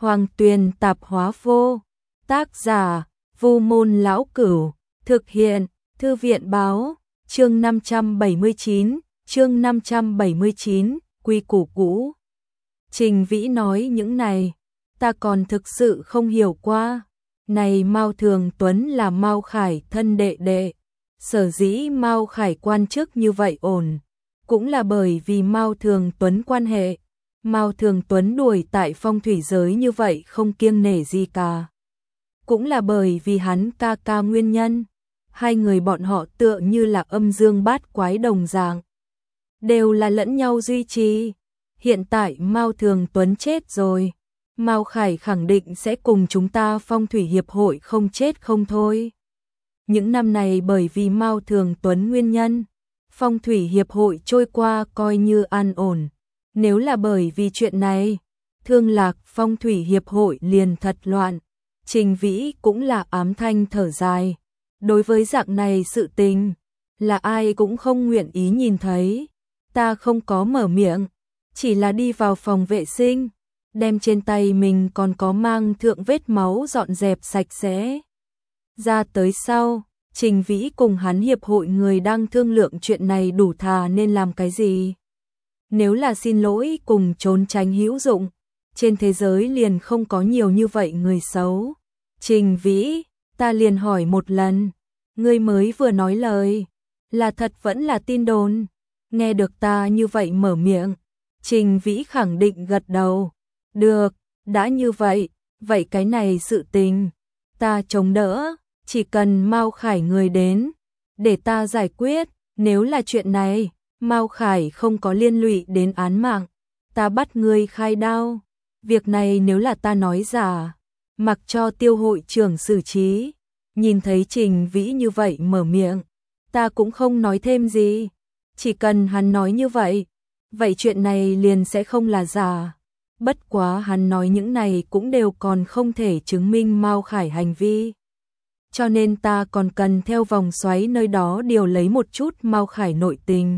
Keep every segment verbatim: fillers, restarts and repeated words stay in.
Hoàng Tuyền Tạp Hóa Vô. Tác giả: Vu Môn Lão Cửu. Thực hiện: Thư viện Báo. Chương năm trăm bảy mươi chín, chương năm trăm bảy mươi chín, quy củ cũ. Trình Vĩ nói những này, ta còn thực sự không hiểu qua. Này Mao Thường Tuấn là Mao Khải thân đệ đệ. Sở dĩ Mao Khải quan chức như vậy ổn, cũng là bởi vì Mao Thường Tuấn quan hệ. Mao Thường Tuấn đuổi tại phong thủy giới như vậy không kiêng nể gì cả. Cũng là bởi vì hắn ca ca nguyên nhân. Hai người bọn họ tựa như là âm dương bát quái đồng dạng, đều là lẫn nhau duy trì. Hiện tại Mao Thường Tuấn chết rồi, Mao Khải khẳng định sẽ cùng chúng ta phong thủy hiệp hội không chết không thôi. Những năm này bởi vì Mao Thường Tuấn nguyên nhân, phong thủy hiệp hội trôi qua coi như an ổn. Nếu là bởi vì chuyện này, Thương Lạc phong thủy hiệp hội liền thật loạn. Trình Vĩ cũng là ám thanh thở dài. Đối với dạng này sự tình, là ai cũng không nguyện ý nhìn thấy. Ta không có mở miệng, chỉ là đi vào phòng vệ sinh, đem trên tay mình còn có mang thượng vết máu dọn dẹp sạch sẽ. Ra tới sau, Trình Vĩ cùng hắn hiệp hội người đang thương lượng chuyện này đủ thà nên làm cái gì. Nếu là xin lỗi cùng trốn tránh hữu dụng, trên thế giới liền không có nhiều như vậy người xấu. Trình Vĩ, ta liền hỏi một lần, ngươi mới vừa nói lời, là thật vẫn là tin đồn? Nghe được ta như vậy mở miệng, Trình Vĩ khẳng định gật đầu. Được, đã như vậy, vậy cái này sự tình, ta chống đỡ, chỉ cần Mao Khải người đến, để ta giải quyết. Nếu là chuyện này, Mao Khải không có liên lụy đến án mạng, ta bắt ngươi khai đao. Việc này nếu là ta nói giả, mặc cho Tiêu hội trưởng xử trí. Nhìn thấy Trình Vĩ như vậy mở miệng, ta cũng không nói thêm gì. Chỉ cần hắn nói như vậy, vậy chuyện này liền sẽ không là giả. Bất quá hắn nói những này cũng đều còn không thể chứng minh Mao Khải hành vi. Cho nên ta còn cần theo vòng xoáy nơi đó điều lấy một chút Mao Khải nội tình.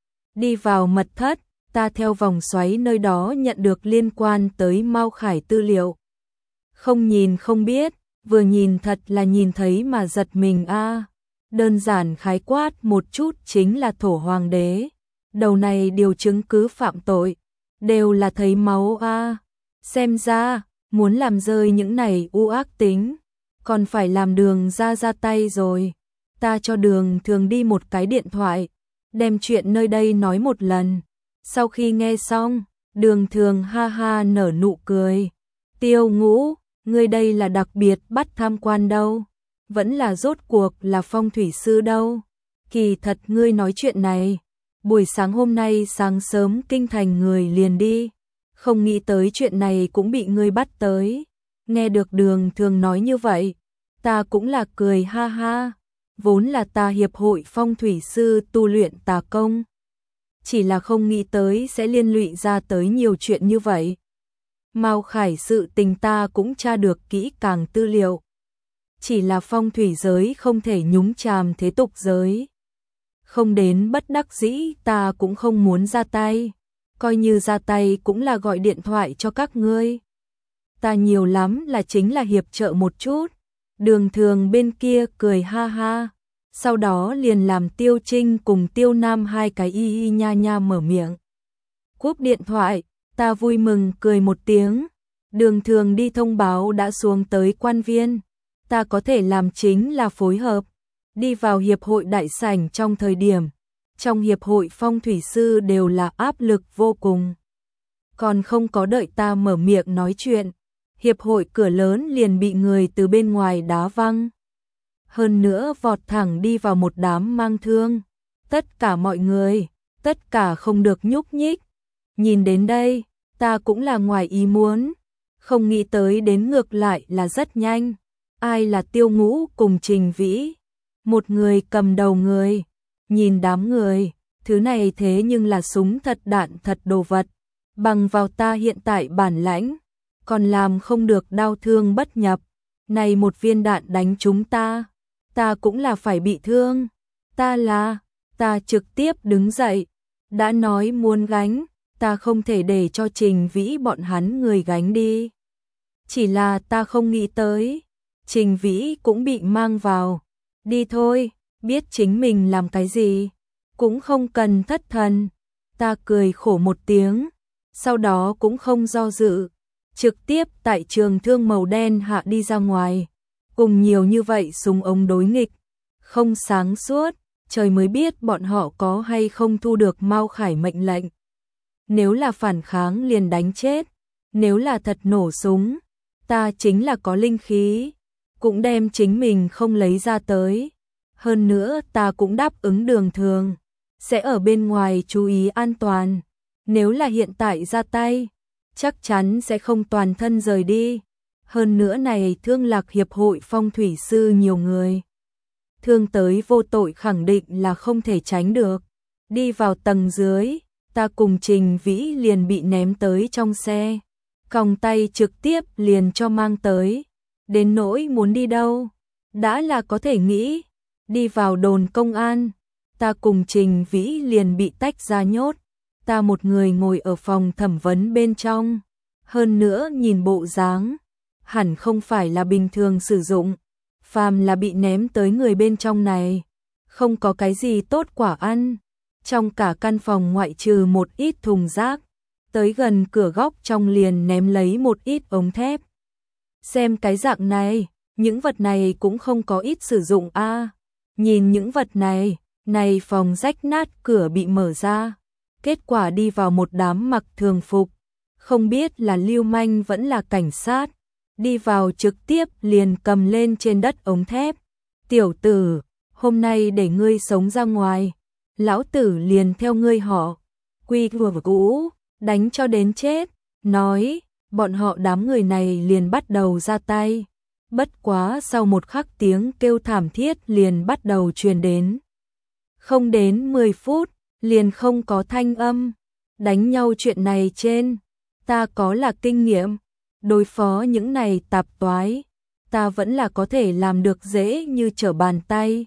Đi vào mật thất, ta theo vòng xoáy nơi đó nhận được liên quan tới Mao Khải tư liệu. Không nhìn không biết, vừa nhìn thật là nhìn thấy mà giật mình a. À. Đơn giản khái quát một chút chính là thổ hoàng đế. Đầu này điều chứng cứ phạm tội, đều là thấy máu a. À. Xem ra, muốn làm rơi những này u ác tính, còn phải làm Đường ra ra tay rồi. Ta cho Đường Thường đi một cái điện thoại, đem chuyện nơi đây nói một lần. Sau khi nghe xong, Đường Thường ha ha nở nụ cười. Tiêu Ngũ, ngươi đây là đặc biệt bắt tham quan đâu, vẫn là rốt cuộc là phong thủy sư đâu. Kỳ thật ngươi nói chuyện này, buổi sáng hôm nay sáng sớm kinh thành người liền đi, không nghĩ tới chuyện này cũng bị ngươi bắt tới. Nghe được Đường Thường nói như vậy, ta cũng là cười ha ha. Vốn là ta hiệp hội phong thủy sư tu luyện tà công, chỉ là không nghĩ tới sẽ liên lụy ra tới nhiều chuyện như vậy. Mao Khải sự tình ta cũng tra được kỹ càng tư liệu, chỉ là phong thủy giới không thể nhúng chàm thế tục giới. Không đến bất đắc dĩ ta cũng không muốn ra tay, coi như ra tay cũng là gọi điện thoại cho các ngươi. Ta nhiều lắm là chính là hiệp trợ một chút. Đường Thường bên kia cười ha ha, sau đó liền làm Tiêu Trinh cùng Tiêu Nam hai cái y y nha nha mở miệng. Cúp điện thoại, ta vui mừng cười một tiếng. Đường Thường đi thông báo đã xuống tới quan viên, ta có thể làm chính là phối hợp. Đi vào hiệp hội đại sảnh trong thời điểm, trong hiệp hội phong thủy sư đều là áp lực vô cùng. Còn không có đợi ta mở miệng nói chuyện, hiệp hội cửa lớn liền bị người từ bên ngoài đá văng. Hơn nữa vọt thẳng đi vào một đám mang thương. Tất cả mọi người, tất cả không được nhúc nhích. Nhìn đến đây, ta cũng là ngoài ý muốn, không nghĩ tới đến ngược lại là rất nhanh. Ai là Tiêu Ngũ cùng Trình Vĩ? Một người cầm đầu người, nhìn đám người, thứ này thế nhưng là súng thật đạn thật đồ vật. Bằng vào ta hiện tại bản lãnh, còn làm không được đau thương bất nhập. Này một viên đạn đánh chúng ta, ta cũng là phải bị thương. Ta là, ta trực tiếp đứng dậy, đã nói muốn gánh, ta không thể để cho Trình Vĩ bọn hắn người gánh đi. Chỉ là ta không nghĩ tới, Trình Vĩ cũng bị mang vào. Đi thôi, biết chính mình làm cái gì, cũng không cần thất thần. Ta cười khổ một tiếng, sau đó cũng không do dự, trực tiếp tại trường thương màu đen hạ đi ra ngoài. Cùng nhiều như vậy súng ống đối nghịch, không sáng suốt, trời mới biết bọn họ có hay không thu được Mao Khải mệnh lệnh. Nếu là phản kháng liền đánh chết, nếu là thật nổ súng, ta chính là có linh khí, cũng đem chính mình không lấy ra tới. Hơn nữa ta cũng đáp ứng Đường Thường, sẽ ở bên ngoài chú ý an toàn. Nếu là hiện tại ra tay, chắc chắn sẽ không toàn thân rời đi. Hơn nữa này Thương Lạc Hiệp hội phong thủy sư nhiều người. Thương tới vô tội khẳng định là không thể tránh được. Đi vào tầng dưới, ta cùng Trình Vĩ liền bị ném tới trong xe. Còng tay trực tiếp liền cho mang tới. Đến nỗi muốn đi đâu, đã là có thể nghĩ. Đi vào đồn công an, ta cùng Trình Vĩ liền bị tách ra nhốt. Ta một người ngồi ở phòng thẩm vấn bên trong. Hơn nữa nhìn bộ dáng, hẳn không phải là bình thường sử dụng. Phàm là bị ném tới người bên trong này, không có cái gì tốt quả ăn. Trong cả căn phòng ngoại trừ một ít thùng rác, tới gần cửa góc trong liền ném lấy một ít ống thép. Xem cái dạng này, những vật này cũng không có ít sử dụng a. À, nhìn những vật này, này phòng rách nát cửa bị mở ra. Kết quả đi vào một đám mặc thường phục, không biết là lưu manh vẫn là cảnh sát. Đi vào trực tiếp liền cầm lên trên đất ống thép. Tiểu tử, hôm nay để ngươi sống ra ngoài, lão tử liền theo ngươi họ. Quy vừa cũ, đánh cho đến chết. Nói, bọn họ đám người này liền bắt đầu ra tay. Bất quá sau một khắc tiếng kêu thảm thiết liền bắt đầu truyền đến. Không đến mười phút, liền không có thanh âm. Đánh nhau chuyện này trên, ta có là kinh nghiệm. Đối phó những này tạp toái, ta vẫn là có thể làm được dễ như trở bàn tay.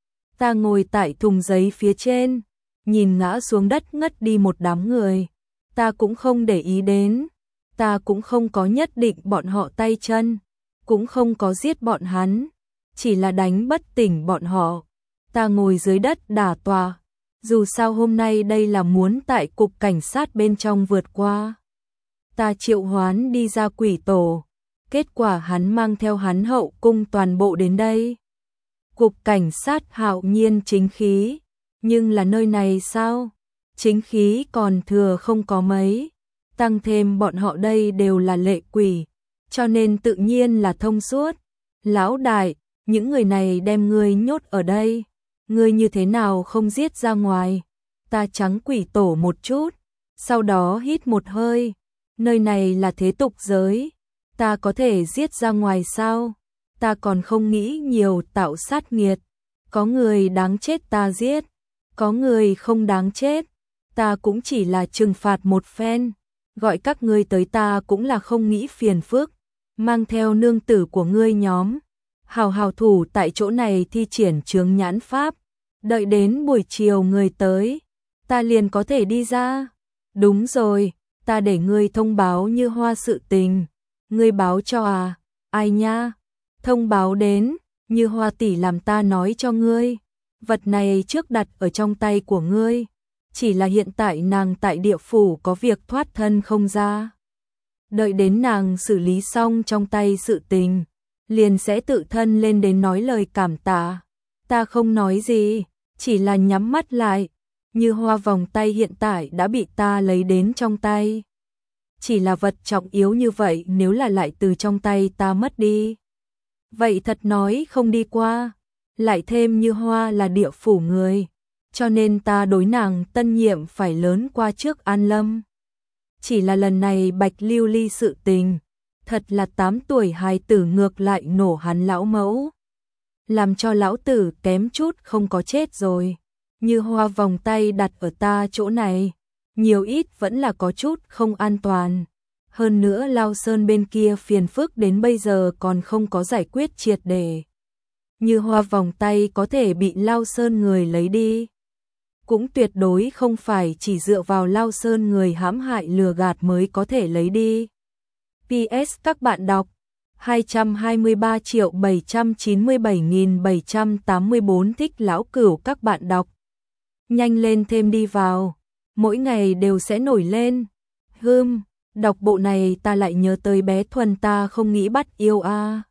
Ta ngồi tại thùng giấy phía trên, nhìn ngã xuống đất ngất đi một đám người. Ta cũng không để ý đến, ta cũng không có nhất định bọn họ tay chân, cũng không có giết bọn hắn, chỉ là đánh bất tỉnh bọn họ. Ta ngồi dưới đất đả tọa, dù sao hôm nay đây là muốn tại cục cảnh sát bên trong vượt qua. Ta triệu hoán đi ra quỷ tổ, kết quả hắn mang theo hắn hậu cung toàn bộ đến đây. Cục cảnh sát hạo nhiên chính khí, nhưng là nơi này sao? Chính khí còn thừa không có mấy, tăng thêm bọn họ đây đều là lệ quỷ, cho nên tự nhiên là thông suốt. Lão đại, những người này đem ngươi nhốt ở đây, ngươi như thế nào không giết ra ngoài? Ta trắng quỷ tổ một chút, sau đó hít một hơi. Nơi này là thế tục giới, ta có thể giết ra ngoài sao? Ta còn không nghĩ nhiều tạo sát nghiệt. Có người đáng chết ta giết, có người không đáng chết, ta cũng chỉ là trừng phạt một phen. Gọi các ngươi tới ta cũng là không nghĩ phiền phức. Mang theo nương tử của ngươi nhóm, hào hào thủ tại chỗ này thi triển chướng nhãn pháp. Đợi đến buổi chiều người tới, ta liền có thể đi ra. Đúng rồi. Ta để ngươi thông báo Như Hoa sự tình. Ngươi báo cho à? Ai nha? Thông báo đến, Như Hoa tỷ làm ta nói cho ngươi. Vật này trước đặt ở trong tay của ngươi. Chỉ là hiện tại nàng tại địa phủ có việc thoát thân không ra. Đợi đến nàng xử lý xong trong tay sự tình, liền sẽ tự thân lên đến nói lời cảm tạ. Ta không nói gì, chỉ là nhắm mắt lại. Như Hoa vòng tay hiện tại đã bị ta lấy đến trong tay. Chỉ là vật trọng yếu như vậy nếu là lại từ trong tay ta mất đi, vậy thật nói không đi qua. Lại thêm Như Hoa là địa phủ người, cho nên ta đối nàng tân nhiệm phải lớn qua trước An Lâm. Chỉ là lần này Bạch Lưu Ly sự tình, thật là tám tuổi hài tử ngược lại nổ hắn lão mẫu, làm cho lão tử kém chút không có chết rồi. Như Hoa vòng tay đặt ở ta chỗ này, nhiều ít vẫn là có chút không an toàn. Hơn nữa Lao Sơn bên kia phiền phức đến bây giờ còn không có giải quyết triệt để. Như Hoa vòng tay có thể bị Lao Sơn người lấy đi, cũng tuyệt đối không phải chỉ dựa vào Lao Sơn người hãm hại lừa gạt mới có thể lấy đi. pê ét các bạn đọc hai trăm hai mươi ba triệu bảy trăm chín mươi bảy nghìn bảy trăm tám mươi bốn thích lão cửu các bạn đọc. Nhanh lên thêm đi vào, mỗi ngày đều sẽ nổi lên. Hưm, đọc bộ này ta lại nhớ tới bé Thuần ta không nghĩ bắt yêu a. À.